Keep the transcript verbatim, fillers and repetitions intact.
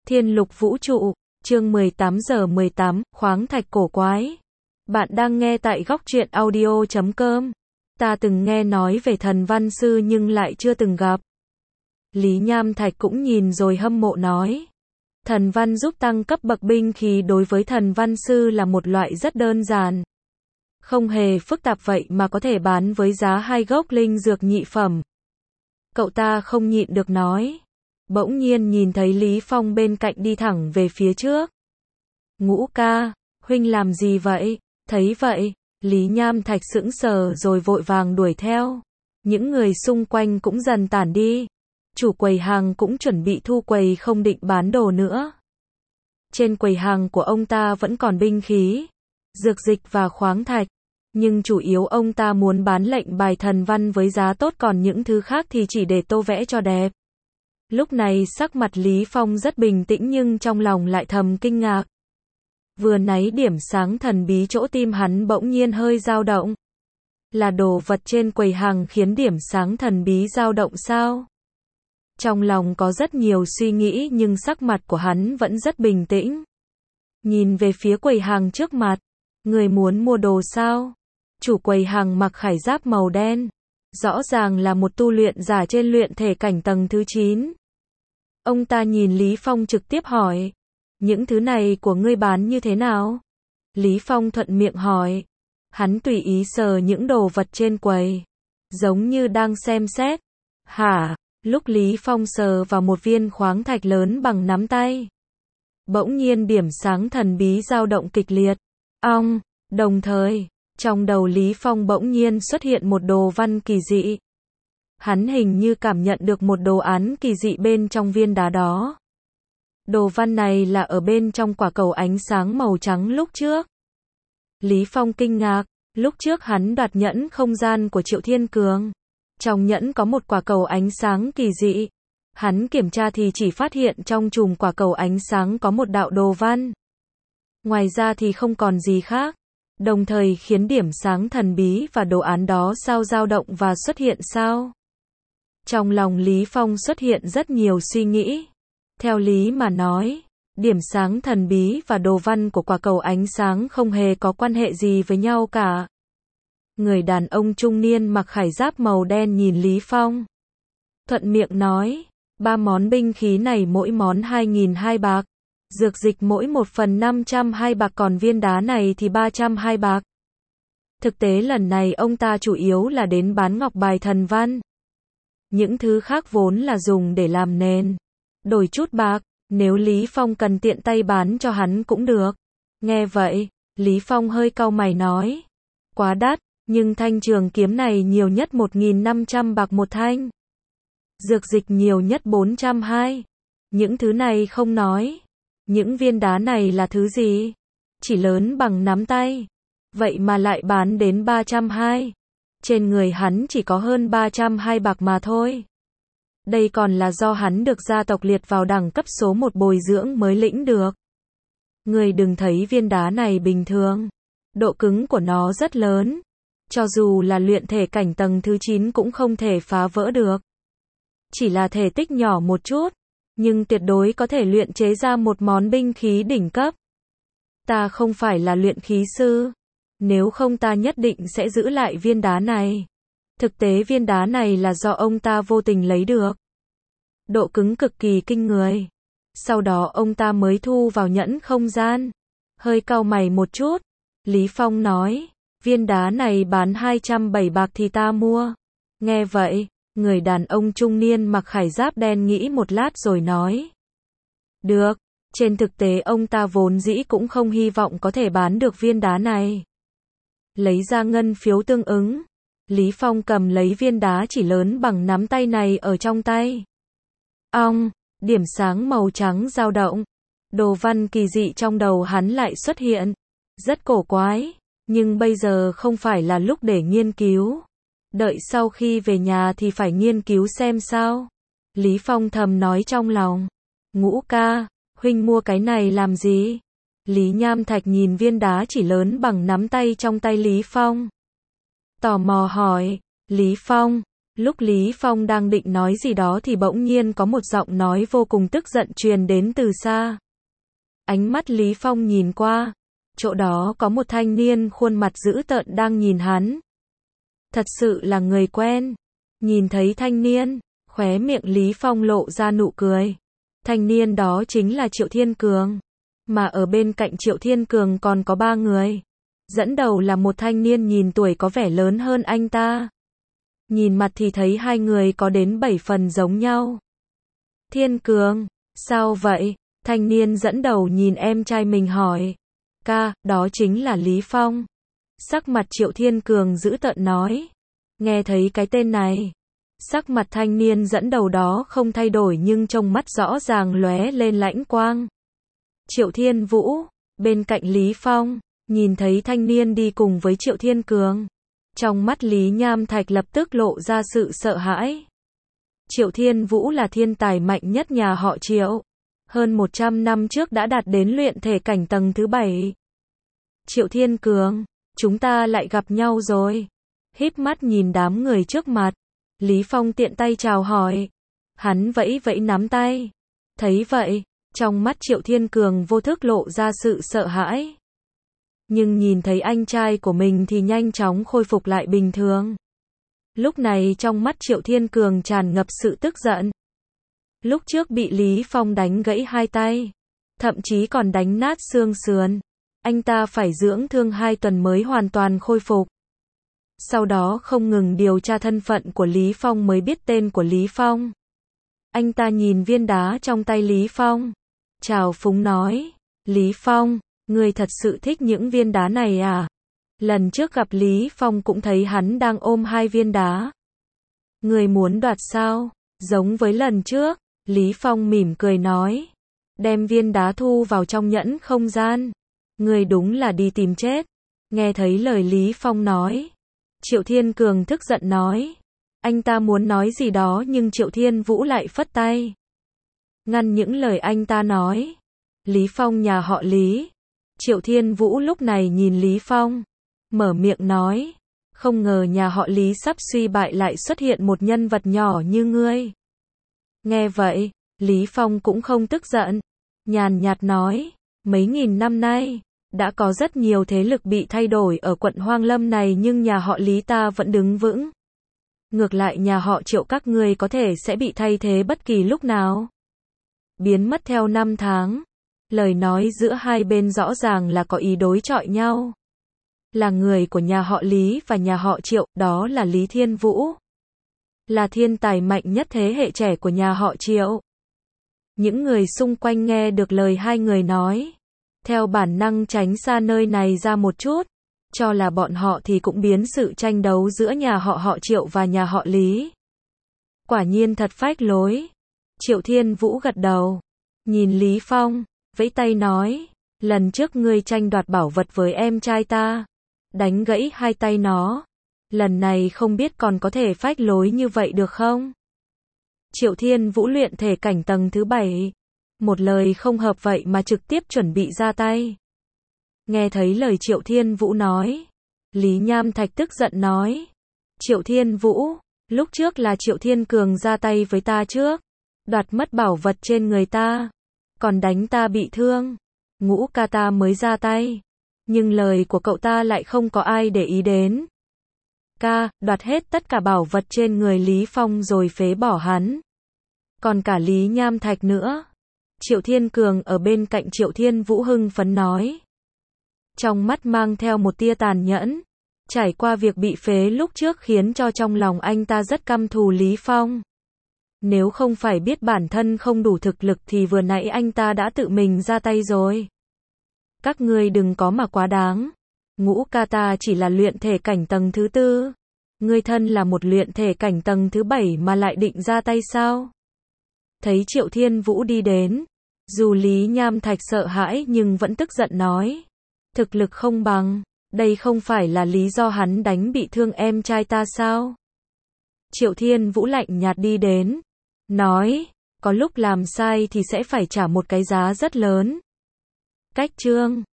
Thiên lục vũ trụ, chương mười tám giờ mười tám, khoáng thạch cổ quái. Bạn đang nghe tại góc truyện audio chấm com. Ta từng nghe nói về thần văn sư nhưng lại chưa từng gặp. Lý Nham Thạch cũng nhìn rồi hâm mộ nói. Thần văn giúp tăng cấp bậc binh khí đối với thần văn sư là một loại rất đơn giản. Không hề phức tạp vậy mà có thể bán với giá hai gốc linh dược nhị phẩm. Cậu ta không nhịn được nói. Bỗng nhiên nhìn thấy Lý Phong bên cạnh đi thẳng về phía trước. Ngũ ca, huynh làm gì vậy? Thấy vậy, Lý Nham Thạch sững sờ rồi vội vàng đuổi theo. Những người xung quanh cũng dần tản đi. Chủ quầy hàng cũng chuẩn bị thu quầy không định bán đồ nữa. Trên quầy hàng của ông ta vẫn còn binh khí, dược dịch và khoáng thạch. Nhưng chủ yếu ông ta muốn bán lệnh bài thần văn với giá tốt, còn những thứ khác thì chỉ để tô vẽ cho đẹp. Lúc này sắc mặt Lý Phong rất bình tĩnh nhưng trong lòng lại thầm kinh ngạc. Vừa nãy điểm sáng thần bí chỗ tim hắn bỗng nhiên hơi dao động. Là đồ vật trên quầy hàng khiến điểm sáng thần bí dao động sao? Trong lòng có rất nhiều suy nghĩ nhưng sắc mặt của hắn vẫn rất bình tĩnh. Nhìn về phía quầy hàng trước mặt. Người muốn mua đồ sao? Chủ quầy hàng mặc khải giáp màu đen. Rõ ràng là một tu luyện giả trên luyện thể cảnh tầng thứ chín. Ông ta nhìn Lý Phong trực tiếp hỏi. Những thứ này của ngươi bán như thế nào? Lý Phong thuận miệng hỏi. Hắn tùy ý sờ những đồ vật trên quầy. Giống như đang xem xét. Hả? Lúc Lý Phong sờ vào một viên khoáng thạch lớn bằng nắm tay. Bỗng nhiên điểm sáng thần bí dao động kịch liệt. Ong! Đồng thời, trong đầu Lý Phong bỗng nhiên xuất hiện một đồ văn kỳ dị. Hắn hình như cảm nhận được một đồ án kỳ dị bên trong viên đá đó. Đồ văn này là ở bên trong quả cầu ánh sáng màu trắng lúc trước. Lý Phong kinh ngạc, lúc trước hắn đoạt nhẫn không gian của Triệu Thiên Cường. Trong nhẫn có một quả cầu ánh sáng kỳ dị. Hắn kiểm tra thì chỉ phát hiện trong chùm quả cầu ánh sáng có một đạo đồ văn. Ngoài ra thì không còn gì khác. Đồng thời khiến điểm sáng thần bí và đồ án đó sao dao động và xuất hiện sao? Trong lòng Lý Phong xuất hiện rất nhiều suy nghĩ. Theo lý mà nói, điểm sáng thần bí và đồ văn của quả cầu ánh sáng không hề có quan hệ gì với nhau cả. Người đàn ông trung niên mặc khải giáp màu đen nhìn Lý Phong. Thuận miệng nói, ba món binh khí này mỗi món hai nghìn hai bạc. Dược dịch mỗi một phần năm trăm hai bạc, còn viên đá này thì ba trăm hai bạc. Thực tế lần này ông ta chủ yếu là đến bán ngọc bài thần văn. Những thứ khác vốn là dùng để làm nền. Đổi chút bạc, nếu Lý Phong cần tiện tay bán cho hắn cũng được. Nghe vậy, Lý Phong hơi cau mày nói. Quá đắt, nhưng thanh trường kiếm này nhiều nhất một nghìn năm trăm bạc một thanh. Dược dịch nhiều nhất bốn trăm hai. Những thứ này không nói. Những viên đá này là thứ gì? Chỉ lớn bằng nắm tay. Vậy mà lại bán đến ba trăm hai. Trên người hắn chỉ có hơn ba trăm hai bạc mà thôi. Đây còn là do hắn được gia tộc liệt vào đẳng cấp số một bồi dưỡng mới lĩnh được. Người đừng thấy viên đá này bình thường. Độ cứng của nó rất lớn. Cho dù là luyện thể cảnh tầng thứ chín cũng không thể phá vỡ được. Chỉ là thể tích nhỏ một chút. Nhưng tuyệt đối có thể luyện chế ra một món binh khí đỉnh cấp. Ta không phải là luyện khí sư. Nếu không ta nhất định sẽ giữ lại viên đá này. Thực tế viên đá này là do ông ta vô tình lấy được. Độ cứng cực kỳ kinh người. Sau đó ông ta mới thu vào nhẫn không gian. Hơi cau mày một chút. Lý Phong nói, viên đá này bán hai trăm bảy bạc thì ta mua. Nghe vậy, người đàn ông trung niên mặc khải giáp đen nghĩ một lát rồi nói. Được, trên thực tế ông ta vốn dĩ cũng không hy vọng có thể bán được viên đá này. Lấy ra ngân phiếu tương ứng. Lý Phong cầm lấy viên đá chỉ lớn bằng nắm tay này ở trong tay. Ong, điểm sáng màu trắng dao động. Đồ văn kỳ dị trong đầu hắn lại xuất hiện. Rất cổ quái, nhưng bây giờ không phải là lúc để nghiên cứu. Đợi sau khi về nhà thì phải nghiên cứu xem sao. Lý Phong thầm nói trong lòng. Ngũ ca, huynh mua cái này làm gì? Lý Nham Thạch nhìn viên đá chỉ lớn bằng nắm tay trong tay Lý Phong. Tò mò hỏi. Lý Phong, Lúc Lý Phong đang định nói gì đó thì bỗng nhiên có một giọng nói vô cùng tức giận truyền đến từ xa. Ánh mắt Lý Phong nhìn qua, chỗ đó có một thanh niên khuôn mặt dữ tợn đang nhìn hắn. Thật sự là người quen. Nhìn thấy thanh niên, khóe miệng Lý Phong lộ ra nụ cười. Thanh niên đó chính là Triệu Thiên Cường. Mà ở bên cạnh Triệu Thiên Cường còn có ba người. Dẫn đầu là một thanh niên nhìn tuổi có vẻ lớn hơn anh ta. Nhìn mặt thì thấy hai người có đến bảy phần giống nhau. Thiên Cường, sao vậy? Thanh niên dẫn đầu nhìn em trai mình hỏi. Ca, đó chính là Lý Phong. Sắc mặt Triệu Thiên Cường dữ tợn nói. Nghe thấy cái tên này. Sắc mặt thanh niên dẫn đầu đó không thay đổi nhưng trong mắt rõ ràng lóe lên lãnh quang. Triệu Thiên Vũ, bên cạnh Lý Phong, nhìn thấy thanh niên đi cùng với Triệu Thiên Cường. Trong mắt Lý Nham Thạch lập tức lộ ra sự sợ hãi. Triệu Thiên Vũ là thiên tài mạnh nhất nhà họ Triệu. Hơn một trăm năm trước đã đạt đến luyện thể cảnh tầng thứ bảy. Triệu Thiên Cường, chúng ta lại gặp nhau rồi. Híp mắt nhìn đám người trước mặt. Lý Phong tiện tay chào hỏi. Hắn vẫy vẫy nắm tay. Thấy vậy, trong mắt Triệu Thiên Cường vô thức lộ ra sự sợ hãi. Nhưng nhìn thấy anh trai của mình thì nhanh chóng khôi phục lại bình thường. Lúc này trong mắt Triệu Thiên Cường tràn ngập sự tức giận. Lúc trước bị Lý Phong đánh gãy hai tay, thậm chí còn đánh nát xương sườn. Anh ta phải dưỡng thương hai tuần mới hoàn toàn khôi phục. Sau đó không ngừng điều tra thân phận của Lý Phong mới biết tên của Lý Phong. Anh ta nhìn viên đá trong tay Lý Phong. Trào phúng nói, Lý Phong, ngươi thật sự thích những viên đá này à? Lần trước gặp Lý Phong cũng thấy hắn đang ôm hai viên đá. Ngươi muốn đoạt sao? Giống với lần trước, Lý Phong mỉm cười nói. Đem viên đá thu vào trong nhẫn không gian. Ngươi đúng là đi tìm chết. Nghe thấy lời Lý Phong nói. Triệu Thiên Cường tức giận nói. Anh ta muốn nói gì đó nhưng Triệu Thiên Vũ lại phất tay. Ngăn những lời anh ta nói. Lý Phong nhà họ Lý. Triệu Thiên Vũ lúc này nhìn Lý Phong. Mở miệng nói. Không ngờ nhà họ Lý sắp suy bại lại xuất hiện một nhân vật nhỏ như ngươi. Nghe vậy, Lý Phong cũng không tức giận. Nhàn nhạt nói. Mấy nghìn năm nay, đã có rất nhiều thế lực bị thay đổi ở quận Hoang Lâm này nhưng nhà họ Lý ta vẫn đứng vững. Ngược lại nhà họ Triệu các ngươi có thể sẽ bị thay thế bất kỳ lúc nào. Biến mất theo năm tháng. Lời nói giữa hai bên rõ ràng là có ý đối chọi nhau. Là người của nhà họ Lý và nhà họ Triệu, đó là Lý Thiên Vũ. Là thiên tài mạnh nhất thế hệ trẻ của nhà họ Triệu. Những người xung quanh nghe được lời hai người nói. Theo bản năng tránh xa nơi này ra một chút. Cho là bọn họ thì cũng biến sự tranh đấu giữa nhà họ họ Triệu và nhà họ Lý. Quả nhiên thật phách lối. Triệu Thiên Vũ gật đầu. Nhìn Lý Phong, vẫy tay nói. Lần trước ngươi tranh đoạt bảo vật với em trai ta. Đánh gãy hai tay nó. Lần này không biết còn có thể phách lối như vậy được không? Triệu Thiên Vũ luyện thể cảnh tầng thứ bảy. Một lời không hợp vậy mà trực tiếp chuẩn bị ra tay. Nghe thấy lời Triệu Thiên Vũ nói. Lý Nham Thạch tức giận nói. Triệu Thiên Vũ, lúc trước là Triệu Thiên Cường ra tay với ta trước. Đoạt mất bảo vật trên người ta. Còn đánh ta bị thương. Ngũ ca ta mới ra tay. Nhưng lời của cậu ta lại không có ai để ý đến. Ca, đoạt hết tất cả bảo vật trên người Lý Phong rồi phế bỏ hắn. Còn cả Lý Nham Thạch nữa. Triệu Thiên Cường ở bên cạnh Triệu Thiên Vũ hưng phấn nói. Trong mắt mang theo một tia tàn nhẫn. Trải qua việc bị phế lúc trước khiến cho trong lòng anh ta rất căm thù Lý Phong. Nếu không phải biết bản thân không đủ thực lực thì vừa nãy anh ta đã tự mình ra tay rồi. Các ngươi đừng có mà quá đáng. Ngũ ca ta chỉ là luyện thể cảnh tầng thứ tư. Ngươi thân là một luyện thể cảnh tầng thứ bảy mà lại định ra tay sao? Thấy Triệu Thiên Vũ đi đến. Dù Lý Nham Thạch sợ hãi nhưng vẫn tức giận nói. Thực lực không bằng. Đây không phải là lý do hắn đánh bị thương em trai ta sao? Triệu Thiên Vũ lạnh nhạt đi đến. Nói. Có lúc làm sai thì sẽ phải trả một cái giá rất lớn. Cách chương.